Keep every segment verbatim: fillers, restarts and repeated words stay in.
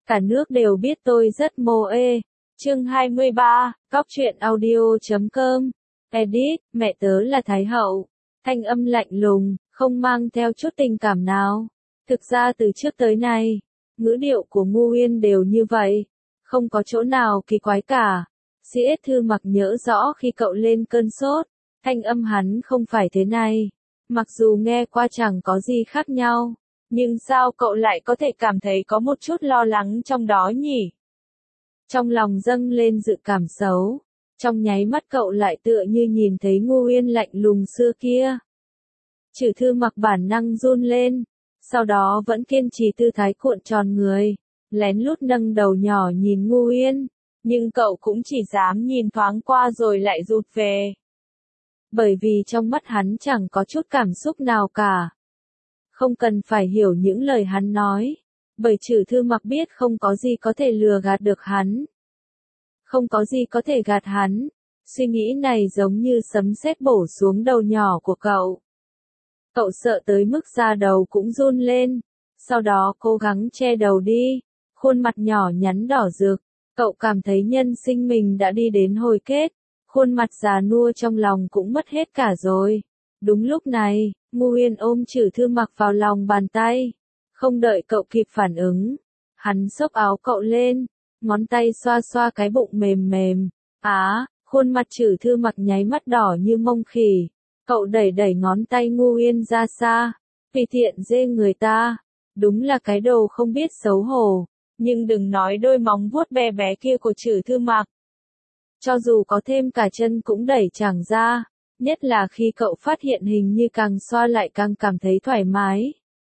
Cả nước đều biết tôi rất mô ê. Chương hai mươi ba, cóc truyện audio chấm com. Edit, mẹ tớ là Thái Hậu. Thanh âm lạnh lùng, không mang theo chút tình cảm nào. Thực ra từ trước tới nay, ngữ điệu của Ngô Uyên đều như vậy. Không có chỗ nào kỳ quái cả. Sĩ Ết Thư Mặc nhớ rõ khi cậu lên cơn sốt, thanh âm hắn không phải thế này. Mặc dù nghe qua chẳng có gì khác nhau, nhưng sao cậu lại có thể cảm thấy có một chút lo lắng trong đó nhỉ? Trong lòng dâng lên dự cảm xấu, trong nháy mắt cậu lại tựa như nhìn thấy Ngô Uyên lạnh lùng xưa kia. Chử Thư Mặc bản năng run lên, sau đó vẫn kiên trì tư thái cuộn tròn người, lén lút nâng đầu nhỏ nhìn Ngô Uyên, nhưng cậu cũng chỉ dám nhìn thoáng qua rồi lại rụt về. Bởi vì trong mắt hắn chẳng có chút cảm xúc nào cả. Không cần phải hiểu những lời hắn nói, bởi Chử Thư Mặc biết không có gì có thể lừa gạt được hắn. Không có gì có thể gạt hắn, suy nghĩ này giống như sấm sét bổ xuống đầu nhỏ của cậu. Cậu sợ tới mức da đầu cũng run lên, sau đó cố gắng che đầu đi, khuôn mặt nhỏ nhắn đỏ rực, cậu cảm thấy nhân sinh mình đã đi đến hồi kết, khuôn mặt già nua trong lòng cũng mất hết cả rồi. Đúng lúc này, Ngô Uyên ôm Chử Thư Mặc vào lòng bàn tay, không đợi cậu kịp phản ứng, hắn xốc áo cậu lên, ngón tay xoa xoa cái bụng mềm mềm. Á, khuôn mặt Chử Thư Mặc nháy mắt đỏ như mông khỉ. Cậu đẩy đẩy ngón tay Ngô Uyên ra xa, tùy tiện dê người ta, đúng là cái đồ không biết xấu hổ, nhưng đừng nói đôi móng vuốt bé bé kia của Chử Thư Mặc. Cho dù có thêm cả chân cũng đẩy chẳng ra, nhất là khi cậu phát hiện hình như càng xoa lại càng cảm thấy thoải mái.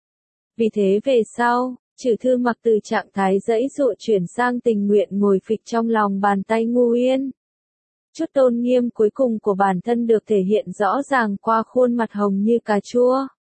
Vì thế về sau, Chử Thư Mặc từ trạng thái dãy dụa chuyển sang tình nguyện ngồi phịch trong lòng bàn tay Ngô Uyên. Chút tôn nghiêm cuối cùng của bản thân được thể hiện rõ ràng qua khuôn mặt hồng như cà chua.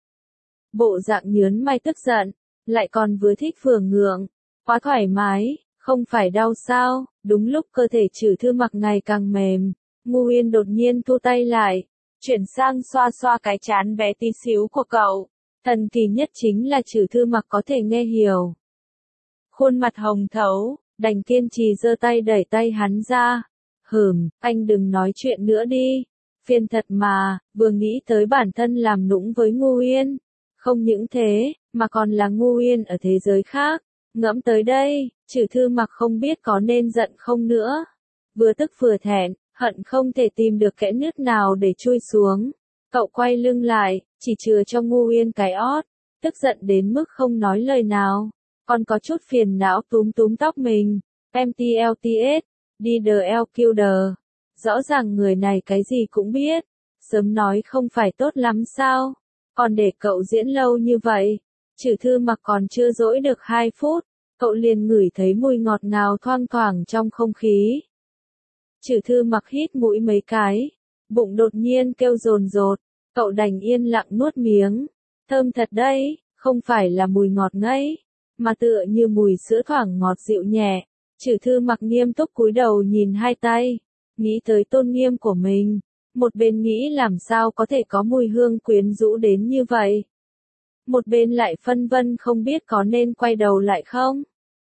Bộ dạng nhớn mày tức giận, lại còn vừa thích vừa ngượng, quá thoải mái, không phải đau sao? Đúng lúc cơ thể Chử Thư Mặc ngày càng mềm, Ngô Uyên đột nhiên thu tay lại, chuyển sang xoa xoa cái trán bé tí xíu của cậu. Thần kỳ nhất chính là Chử Thư Mặc có thể nghe hiểu. Khuôn mặt hồng thấu, đành kiên trì giơ tay đẩy tay hắn ra. Hừm, anh đừng nói chuyện nữa đi. Phiền thật mà, vừa nghĩ tới bản thân làm nũng với Ngô Uyên. Không những thế, mà còn là Ngô Uyên ở thế giới khác. Ngẫm tới đây, Chử Thư Mặc không biết có nên giận không nữa. Vừa tức vừa thẹn, hận không thể tìm được kẽ nứt nào để chui xuống. Cậu quay lưng lại, chỉ chừa cho Ngô Uyên cái ót, tức giận đến mức không nói lời nào. Còn có chút phiền não túm túm tóc mình. em tê lờ tê ét, đi đờ eo kiu đờ. Rõ ràng người này cái gì cũng biết. Sớm nói không phải tốt lắm sao? Còn để cậu diễn lâu như vậy. Chử Thư Mặc còn chưa dỗi được hai phút. Cậu liền ngửi thấy mùi ngọt ngào thoang thoảng trong không khí. Chử Thư Mặc hít mũi mấy cái. Bụng đột nhiên kêu dồn dột. Cậu đành yên lặng nuốt miếng. Thơm thật đấy, không phải là mùi ngọt ngấy, mà tựa như mùi sữa thoảng ngọt dịu nhẹ. Chử Thư Mặc nghiêm túc cúi đầu nhìn hai tay, nghĩ tới tôn nghiêm của mình, một bên nghĩ làm sao có thể có mùi hương quyến rũ đến như vậy. Một bên lại phân vân không biết có nên quay đầu lại không.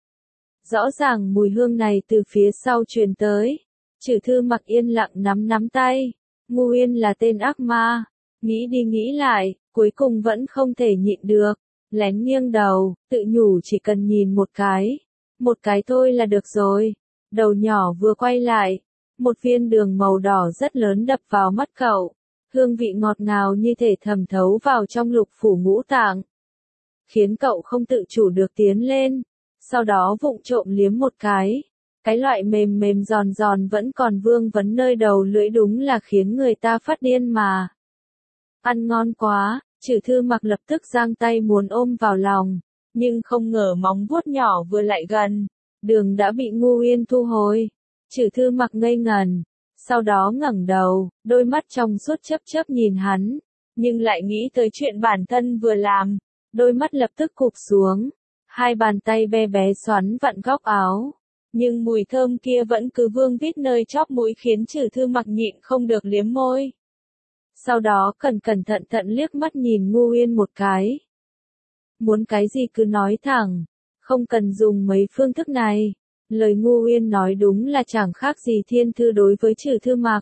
Rõ ràng mùi hương này từ phía sau truyền tới. Chử Thư Mặc yên lặng nắm nắm tay. Ngô Uyên là tên ác ma. Nghĩ đi nghĩ lại, cuối cùng vẫn không thể nhịn được. Lén nghiêng đầu, tự nhủ chỉ cần nhìn một cái. Một cái thôi là được rồi. Đầu nhỏ vừa quay lại. Một viên đường màu đỏ rất lớn đập vào mắt cậu. Hương vị ngọt ngào như thể thẩm thấu vào trong lục phủ ngũ tạng. Khiến cậu không tự chủ được tiến lên. Sau đó vụng trộm liếm một cái. Cái loại mềm mềm giòn giòn vẫn còn vương vấn nơi đầu lưỡi đúng là khiến người ta phát điên mà. Ăn ngon quá, Chử Thư Mặc lập tức giang tay muốn ôm vào lòng. Nhưng không ngờ móng vuốt nhỏ vừa lại gần. Đường đã bị Ngô Uyên thu hồi. Chử Thư Mặc ngây ngần. Sau đó ngẩng đầu, đôi mắt trong suốt chớp chớp nhìn hắn. Nhưng lại nghĩ tới chuyện bản thân vừa làm. Đôi mắt lập tức cụp xuống. Hai bàn tay bé bé xoắn vặn góc áo. Nhưng mùi thơm kia vẫn cứ vương vít nơi chóp mũi khiến Chử Thư Mặc nhịn không được liếm môi. Sau đó cẩn cẩn thận thận liếc mắt nhìn Ngô Uyên một cái. Muốn cái gì cứ nói thẳng. Không cần dùng mấy phương thức này. Lời Ngô Uyên nói đúng là chẳng khác gì thiên thư đối với Trử Thư Mặc.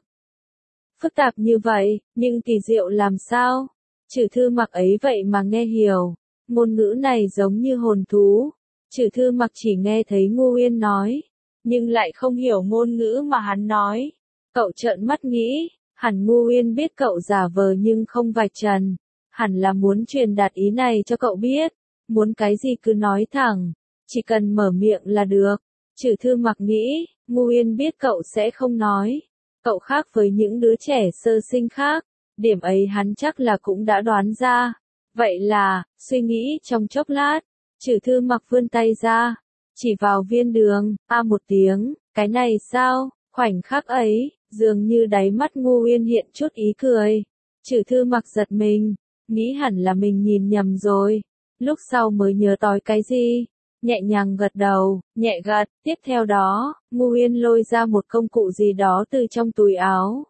Phức tạp như vậy, nhưng kỳ diệu làm sao? Trử Thư Mặc ấy vậy mà nghe hiểu. Ngôn ngữ này giống như hồn thú. Trử Thư Mặc chỉ nghe thấy Ngô Uyên nói, nhưng lại không hiểu ngôn ngữ mà hắn nói. Cậu trợn mắt nghĩ, hẳn Ngô Uyên biết cậu giả vờ nhưng không vạch trần. Hẳn là muốn truyền đạt ý này cho cậu biết. Muốn cái gì cứ nói thẳng. Chỉ cần mở miệng là được. Trử Thư Mặc nghĩ, Ngô Uyên biết cậu sẽ không nói. Cậu khác với những đứa trẻ sơ sinh khác. Điểm ấy hắn chắc là cũng đã đoán ra. Vậy là, suy nghĩ trong chốc lát, Trử Thư Mặc vươn tay ra, chỉ vào viên đường, a một tiếng, cái này sao? Khoảnh khắc ấy, dường như đáy mắt Ngô Uyên hiện chút ý cười. Trử Thư Mặc giật mình, nghĩ hẳn là mình nhìn nhầm rồi. Lúc sau mới nhớ tới cái gì, nhẹ nhàng gật đầu, nhẹ gật, tiếp theo đó, Ngô Uyên lôi ra một công cụ gì đó từ trong túi áo.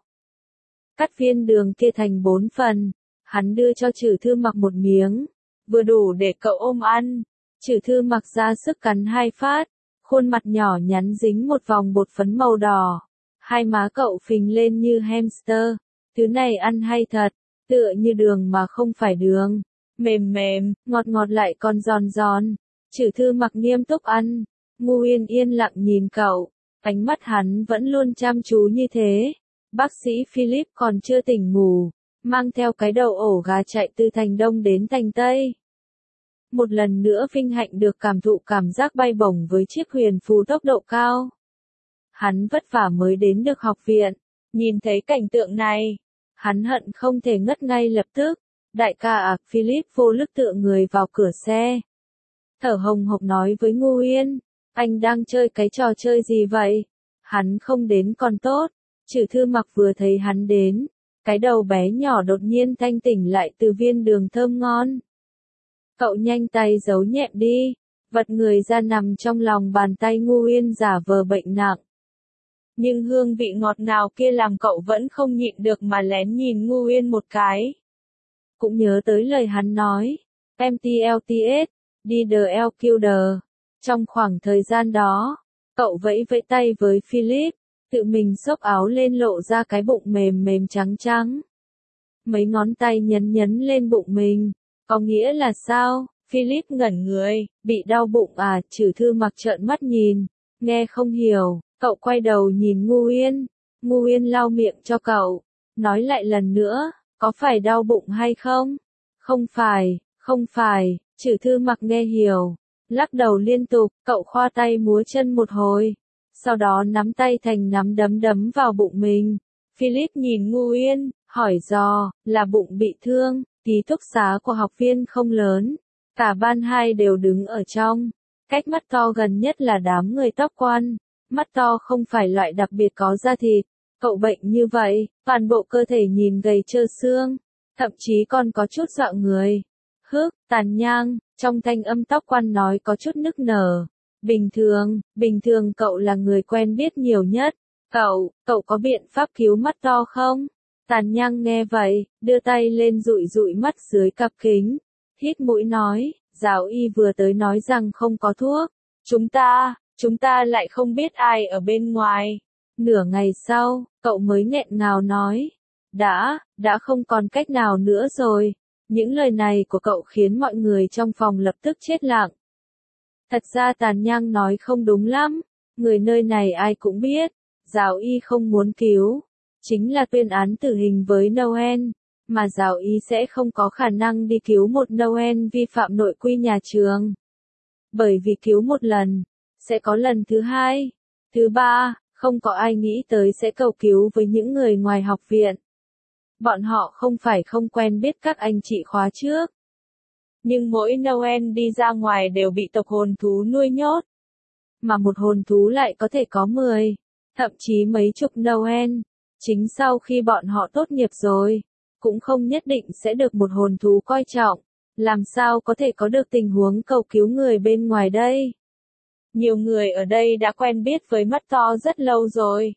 Cắt viên đường kia thành bốn phần, hắn đưa cho Trử Thư Mặc một miếng, vừa đủ để cậu ôm ăn. Trử Thư Mặc ra sức cắn hai phát, khuôn mặt nhỏ nhắn dính một vòng bột phấn màu đỏ. Hai má cậu phình lên như hamster, thứ này ăn hay thật, tựa như đường mà không phải đường. Mềm mềm, ngọt ngọt lại còn giòn giòn. Trử Thư Mặc nghiêm túc ăn. Ngô Uyên yên lặng nhìn cậu, ánh mắt hắn vẫn luôn chăm chú như thế. Bác sĩ Philip còn chưa tỉnh ngủ, mang theo cái đầu ổ gà chạy từ thành Đông đến thành Tây. Một lần nữa vinh hạnh được cảm thụ cảm giác bay bổng với chiếc huyền phù tốc độ cao. Hắn vất vả mới đến được học viện, nhìn thấy cảnh tượng này, hắn hận không thể ngất ngay lập tức. Đại ca à, Philip vô lực tựa người vào cửa xe. Thở hồng hộc nói với Ngô Uyên, anh đang chơi cái trò chơi gì vậy? Hắn không đến còn tốt. Trử Thư Mặc vừa thấy hắn đến, cái đầu bé nhỏ đột nhiên thanh tỉnh lại từ viên đường thơm ngon. Cậu nhanh tay giấu nhẹm đi, vật người ra nằm trong lòng bàn tay Ngô Uyên giả vờ bệnh nặng. Nhưng hương vị ngọt ngào kia làm cậu vẫn không nhịn được mà lén nhìn Ngô Uyên một cái. Cũng nhớ tới lời hắn nói, em tê lờ tê ét, đi đờ eo kill đờ. Trong khoảng thời gian đó, cậu vẫy vẫy tay với Philip, tự mình xốc áo lên lộ ra cái bụng mềm mềm trắng trắng. Mấy ngón tay nhấn nhấn lên bụng mình, có nghĩa là sao? Philip ngẩn người, bị đau bụng à? Trử Thư Mặc trợn mắt nhìn, nghe không hiểu, cậu quay đầu nhìn Ngô Uyên, Ngô Uyên lau miệng cho cậu, nói lại lần nữa, có phải đau bụng hay không? Không phải, không phải, Trử Thư Mặc nghe hiểu, lắc đầu liên tục, cậu khoa tay múa chân một hồi, sau đó nắm tay thành nắm đấm đấm vào bụng mình. Philip nhìn Ngô Uyên, hỏi dò, là bụng bị thương, ký túc xá của học viên không lớn, cả ban hai đều đứng ở trong, cách mắt to gần nhất là đám người tóc quan, mắt to không phải loại đặc biệt có da thịt, cậu bệnh như vậy, toàn bộ cơ thể nhìn gầy trơ xương, thậm chí còn có chút dọa người. Hức, Tàn Nhang, trong thanh âm tóc quan nói có chút nức nở. Bình thường, bình thường cậu là người quen biết nhiều nhất. Cậu, cậu có biện pháp cứu mắt to không? Tàn Nhang nghe vậy, đưa tay lên dụi dụi mắt dưới cặp kính. Hít mũi nói, giáo y vừa tới nói rằng không có thuốc. Chúng ta, chúng ta lại không biết ai ở bên ngoài. Nửa ngày sau, cậu mới nghẹn ngào nói. Đã, đã không còn cách nào nữa rồi. Những lời này của cậu khiến mọi người trong phòng lập tức chết lặng. Thật ra Tàn Nhang nói không đúng lắm, người nơi này ai cũng biết, giáo y không muốn cứu, chính là tuyên án tử hình với Noel, mà giáo y sẽ không có khả năng đi cứu một Noel vi phạm nội quy nhà trường. Bởi vì cứu một lần, sẽ có lần thứ hai, thứ ba, không có ai nghĩ tới sẽ cầu cứu với những người ngoài học viện. Bọn họ không phải không quen biết các anh chị khóa trước. Nhưng mỗi Noel đi ra ngoài đều bị tộc hồn thú nuôi nhốt. Mà một hồn thú lại có thể có mười, thậm chí mấy chục Noel. Chính sau khi bọn họ tốt nghiệp rồi, cũng không nhất định sẽ được một hồn thú coi trọng. Làm sao có thể có được tình huống cầu cứu người bên ngoài đây? Nhiều người ở đây đã quen biết với mắt to rất lâu rồi.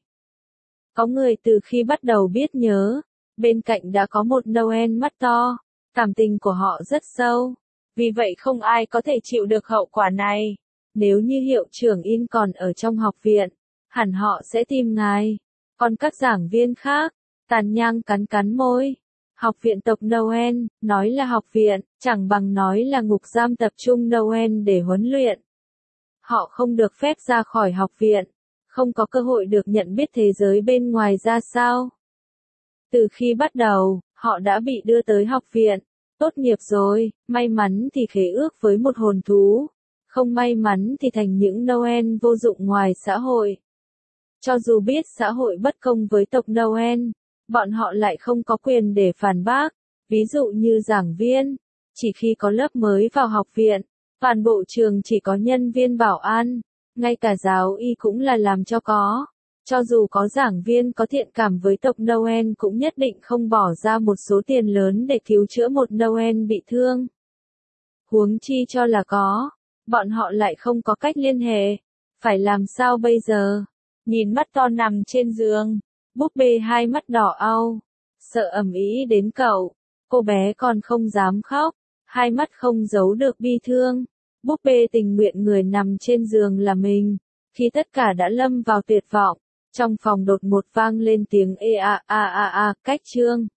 Có người từ khi bắt đầu biết nhớ, bên cạnh đã có một Noel mắt to. Cảm tình của họ rất sâu, vì vậy không ai có thể chịu được hậu quả này. Nếu như hiệu trưởng In còn ở trong học viện, hẳn họ sẽ tìm ngài. Còn các giảng viên khác, Tàn Nhang cắn cắn môi. Học viện tộc Noel, nói là học viện, chẳng bằng nói là ngục giam tập trung Noel để huấn luyện. Họ không được phép ra khỏi học viện, không có cơ hội được nhận biết thế giới bên ngoài ra sao. Từ khi bắt đầu, họ đã bị đưa tới học viện. Tốt nghiệp rồi, may mắn thì khế ước với một hồn thú. Không may mắn thì thành những Noel vô dụng ngoài xã hội. Cho dù biết xã hội bất công với tộc Noel, bọn họ lại không có quyền để phản bác. Ví dụ như giảng viên, chỉ khi có lớp mới vào học viện, toàn bộ trường chỉ có nhân viên bảo an, ngay cả giáo y cũng là làm cho có. Cho dù có giảng viên có thiện cảm với tộc Noel cũng nhất định không bỏ ra một số tiền lớn để cứu chữa một Noel bị thương. Huống chi cho là có, bọn họ lại không có cách liên hệ. Phải làm sao bây giờ? Nhìn mắt to nằm trên giường, búp bê hai mắt đỏ au, sợ ầm ĩ đến cậu. Cô bé còn không dám khóc, hai mắt không giấu được bi thương. Búp bê tình nguyện người nằm trên giường là mình. Khi tất cả đã lâm vào tuyệt vọng, trong phòng đột ngột vang lên tiếng ê a a a a, cách chương.